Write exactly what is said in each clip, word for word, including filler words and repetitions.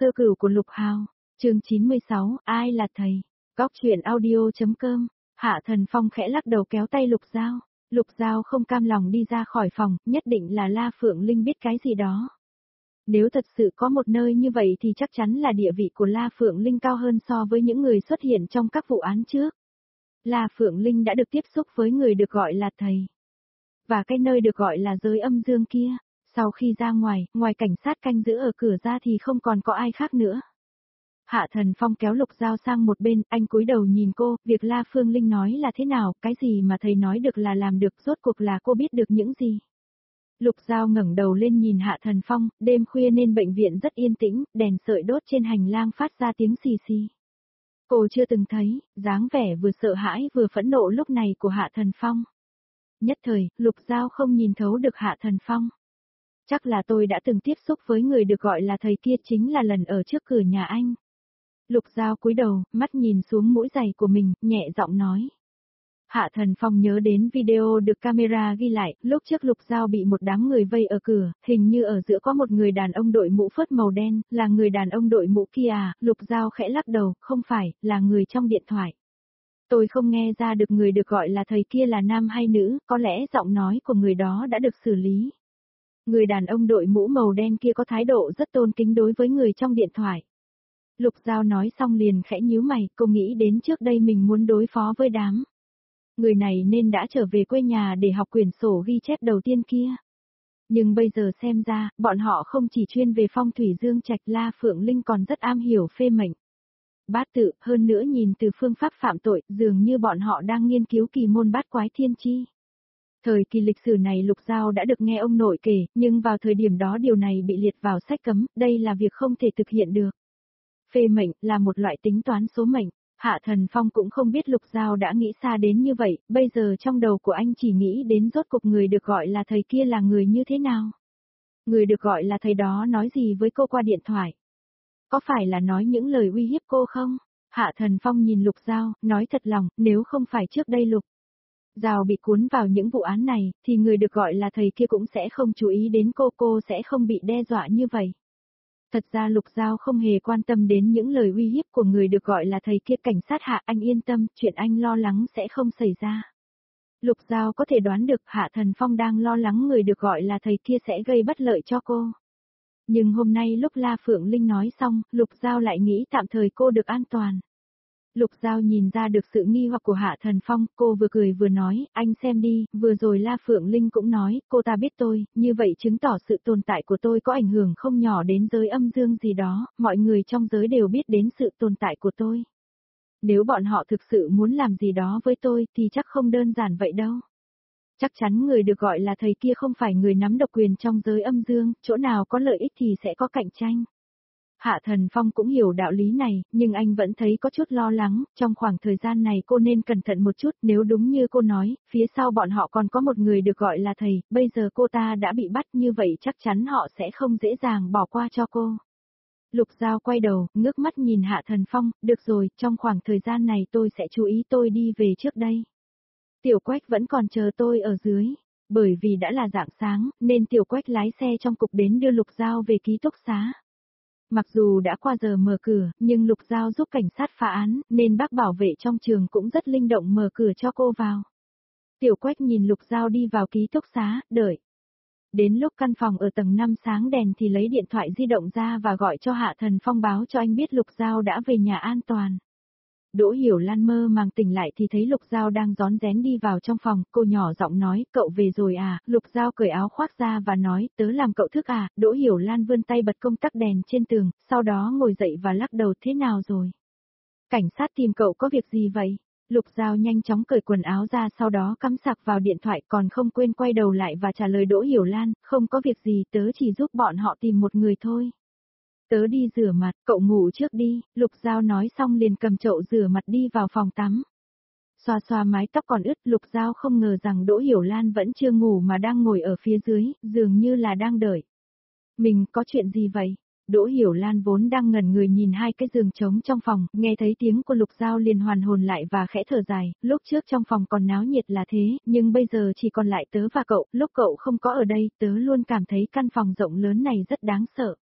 Sơ cửu của Lục Hào, chương chín mươi sáu, ai là thầy? Góc truyện audio.com, Hạ Thần Phong khẽ lắc đầu kéo tay Lục Giao. Lục Giao không cam lòng đi ra khỏi phòng, nhất định là La Phượng Linh biết cái gì đó. Nếu thật sự có một nơi như vậy thì chắc chắn là địa vị của La Phượng Linh cao hơn so với những người xuất hiện trong các vụ án trước. La Phượng Linh đã được tiếp xúc với người được gọi là thầy. Và cái nơi được gọi là giới âm dương kia, sau khi ra ngoài, ngoài cảnh sát canh giữ ở cửa ra thì không còn có ai khác nữa. Hạ Thần Phong kéo Lục Giao sang một bên, anh cúi đầu nhìn cô, việc La Phương Linh nói là thế nào, cái gì mà thầy nói được là làm được, rốt cuộc là cô biết được những gì. Lục Giao ngẩng đầu lên nhìn Hạ Thần Phong, đêm khuya nên bệnh viện rất yên tĩnh, đèn sợi đốt trên hành lang phát ra tiếng xì xì. Cô chưa từng thấy, dáng vẻ vừa sợ hãi vừa phẫn nộ lúc này của Hạ Thần Phong. Nhất thời, Lục Giao không nhìn thấu được Hạ Thần Phong. Chắc là tôi đã từng tiếp xúc với người được gọi là thầy kia, chính là lần ở trước cửa nhà anh. Lục Giao cúi đầu, mắt nhìn xuống mũi giày của mình, nhẹ giọng nói. Hạ Thần Phong nhớ đến video được camera ghi lại, lúc trước Lục Giao bị một đám người vây ở cửa, hình như ở giữa có một người đàn ông đội mũ phớt màu đen, là người đàn ông đội mũ kia à, Lục Giao khẽ lắc đầu, không phải, là người trong điện thoại. Tôi không nghe ra được người được gọi là thầy kia là nam hay nữ, có lẽ giọng nói của người đó đã được xử lý. Người đàn ông đội mũ màu đen kia có thái độ rất tôn kính đối với người trong điện thoại. Lục Giao nói xong liền khẽ nhíu mày, cô nghĩ đến trước đây mình muốn đối phó với đám người này nên đã trở về quê nhà để học quyển sổ ghi chép đầu tiên kia. Nhưng bây giờ xem ra, bọn họ không chỉ chuyên về phong thủy dương trạch, La Phượng Linh còn rất am hiểu phê mệnh. Bát tự, hơn nữa nhìn từ phương pháp phạm tội, dường như bọn họ đang nghiên cứu kỳ môn bát quái thiên chi. Thời kỳ lịch sử này Lục Giao đã được nghe ông nội kể, nhưng vào thời điểm đó điều này bị liệt vào sách cấm, đây là việc không thể thực hiện được. Phê mệnh là một loại tính toán số mệnh, Hạ Thần Phong cũng không biết Lục Giao đã nghĩ xa đến như vậy, bây giờ trong đầu của anh chỉ nghĩ đến rốt cuộc người được gọi là thầy kia là người như thế nào. Người được gọi là thầy đó nói gì với cô qua điện thoại? Có phải là nói những lời uy hiếp cô không? Hạ Thần Phong nhìn Lục Giao, nói thật lòng, nếu không phải trước đây Lục Giao bị cuốn vào những vụ án này, thì người được gọi là thầy kia cũng sẽ không chú ý đến cô, cô sẽ không bị đe dọa như vậy. Thật ra Lục Giao không hề quan tâm đến những lời uy hiếp của người được gọi là thầy kia. Cảnh sát Hạ, anh yên tâm, chuyện anh lo lắng sẽ không xảy ra. Lục Giao có thể đoán được Hạ Thần Phong đang lo lắng người được gọi là thầy kia sẽ gây bất lợi cho cô. Nhưng hôm nay lúc La Phượng Linh nói xong, Lục Giao lại nghĩ tạm thời cô được an toàn. Lục Giao nhìn ra được sự nghi hoặc của Hạ Thần Phong, cô vừa cười vừa nói, anh xem đi, vừa rồi La Phượng Linh cũng nói, cô ta biết tôi, như vậy chứng tỏ sự tồn tại của tôi có ảnh hưởng không nhỏ đến giới âm dương gì đó, mọi người trong giới đều biết đến sự tồn tại của tôi. Nếu bọn họ thực sự muốn làm gì đó với tôi thì chắc không đơn giản vậy đâu. Chắc chắn người được gọi là thầy kia không phải người nắm độc quyền trong giới âm dương, chỗ nào có lợi ích thì sẽ có cạnh tranh. Hạ Thần Phong cũng hiểu đạo lý này, nhưng anh vẫn thấy có chút lo lắng, trong khoảng thời gian này cô nên cẩn thận một chút, nếu đúng như cô nói, phía sau bọn họ còn có một người được gọi là thầy, bây giờ cô ta đã bị bắt như vậy chắc chắn họ sẽ không dễ dàng bỏ qua cho cô. Lục Giao quay đầu, ngước mắt nhìn Hạ Thần Phong, được rồi, trong khoảng thời gian này tôi sẽ chú ý, tôi đi về trước đây. Tiểu Quách vẫn còn chờ tôi ở dưới. Bởi vì đã là rạng sáng, nên Tiểu Quách lái xe trong cục đến đưa Lục Giao về ký túc xá. Mặc dù đã qua giờ mở cửa, nhưng Lục Giao giúp cảnh sát phá án, nên bác bảo vệ trong trường cũng rất linh động mở cửa cho cô vào. Tiểu Quách nhìn Lục Giao đi vào ký túc xá, đợi. Đến lúc căn phòng ở tầng năm sáng đèn thì lấy điện thoại di động ra và gọi cho Hạ Thần Phong báo cho anh biết Lục Giao đã về nhà an toàn. Đỗ Hiểu Lan mơ màng tỉnh lại thì thấy Lục Giao đang rón rén đi vào trong phòng, cô nhỏ giọng nói, cậu về rồi à, Lục Giao cởi áo khoác ra và nói, tớ làm cậu thức à, Đỗ Hiểu Lan vươn tay bật công tắc đèn trên tường, sau đó ngồi dậy và lắc đầu, thế nào rồi? Cảnh sát tìm cậu có việc gì vậy? Lục Giao nhanh chóng cởi quần áo ra sau đó cắm sạc vào điện thoại còn không quên quay đầu lại và trả lời Đỗ Hiểu Lan, không có việc gì, tớ chỉ giúp bọn họ tìm một người thôi. Tớ đi rửa mặt, cậu ngủ trước đi, Lục Giao nói xong liền cầm chậu rửa mặt đi vào phòng tắm. Xoa xoa mái tóc còn ướt, Lục Giao không ngờ rằng Đỗ Hiểu Lan vẫn chưa ngủ mà đang ngồi ở phía dưới, dường như là đang đợi. Mình có chuyện gì vậy? Đỗ Hiểu Lan vốn đang ngẩn người nhìn hai cái giường trống trong phòng, nghe thấy tiếng của Lục Giao liền hoàn hồn lại và khẽ thở dài, lúc trước trong phòng còn náo nhiệt là thế, nhưng bây giờ chỉ còn lại tớ và cậu, lúc cậu không có ở đây, tớ luôn cảm thấy căn phòng rộng lớn này rất đáng sợ.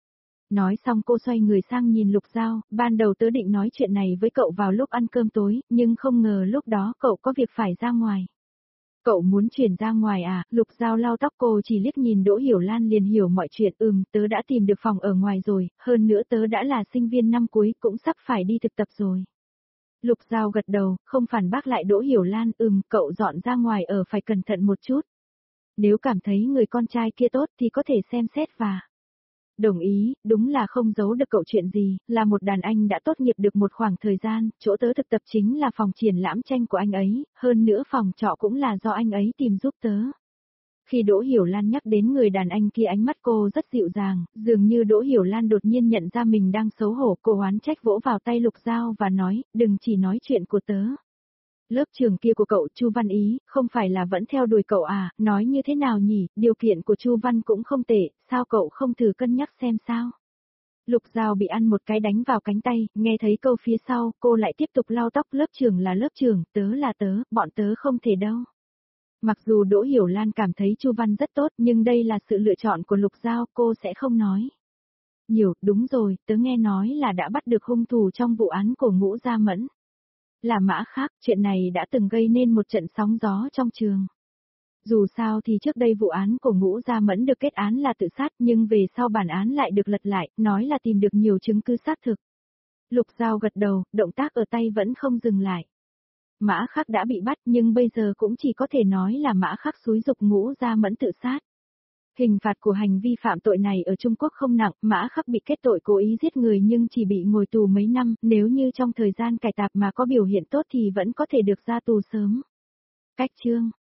Nói xong cô xoay người sang nhìn Lục Giao, ban đầu tớ định nói chuyện này với cậu vào lúc ăn cơm tối, nhưng không ngờ lúc đó cậu có việc phải ra ngoài. Cậu muốn chuyển ra ngoài à? Lục Giao lau tóc, cô chỉ liếc nhìn Đỗ Hiểu Lan liền hiểu mọi chuyện. Ừm, tớ đã tìm được phòng ở ngoài rồi, hơn nữa tớ đã là sinh viên năm cuối, cũng sắp phải đi thực tập rồi. Lục Giao gật đầu, không phản bác lại Đỗ Hiểu Lan. Ừm, cậu dọn ra ngoài ở phải cẩn thận một chút. Nếu cảm thấy người con trai kia tốt thì có thể xem xét và... Đồng ý, đúng là không giấu được cậu chuyện gì, là một đàn anh đã tốt nghiệp được một khoảng thời gian, chỗ tớ thực tập chính là phòng triển lãm tranh của anh ấy, hơn nữa phòng trọ cũng là do anh ấy tìm giúp tớ. Khi Đỗ Hiểu Lan nhắc đến người đàn anh kia ánh mắt cô rất dịu dàng, dường như Đỗ Hiểu Lan đột nhiên nhận ra mình đang xấu hổ, cô oán trách vỗ vào tay Lục Giao và nói, đừng chỉ nói chuyện của tớ. Lớp trường kia của cậu Chu Văn Ý, không phải là vẫn theo đuổi cậu à, nói như thế nào nhỉ, điều kiện của Chu Văn cũng không tệ, sao cậu không thử cân nhắc xem sao. Lục Giao bị ăn một cái đánh vào cánh tay, nghe thấy câu phía sau, cô lại tiếp tục lau tóc, lớp trường là lớp trường, tớ là tớ, bọn tớ không thể đâu. Mặc dù Đỗ Hiểu Lan cảm thấy Chu Văn rất tốt, nhưng đây là sự lựa chọn của Lục Giao, cô sẽ không nói. Nhiều, đúng rồi, tớ nghe nói là đã bắt được hung thủ trong vụ án của Ngũ Gia Mẫn. Là Mã Khắc, chuyện này đã từng gây nên một trận sóng gió trong trường. Dù sao thì trước đây vụ án của Ngũ Gia Mẫn được kết án là tự sát, nhưng về sau bản án lại được lật lại, nói là tìm được nhiều chứng cứ xác thực. Lục Giao gật đầu, động tác ở tay vẫn không dừng lại. Mã Khắc đã bị bắt nhưng bây giờ cũng chỉ có thể nói là Mã Khắc xúi giục Ngũ Gia Mẫn tự sát. Hình phạt của hành vi phạm tội này ở Trung Quốc không nặng, Mã Khắc bị kết tội cố ý giết người nhưng chỉ bị ngồi tù mấy năm, nếu như trong thời gian cải tạp mà có biểu hiện tốt thì vẫn có thể được ra tù sớm. Cách chương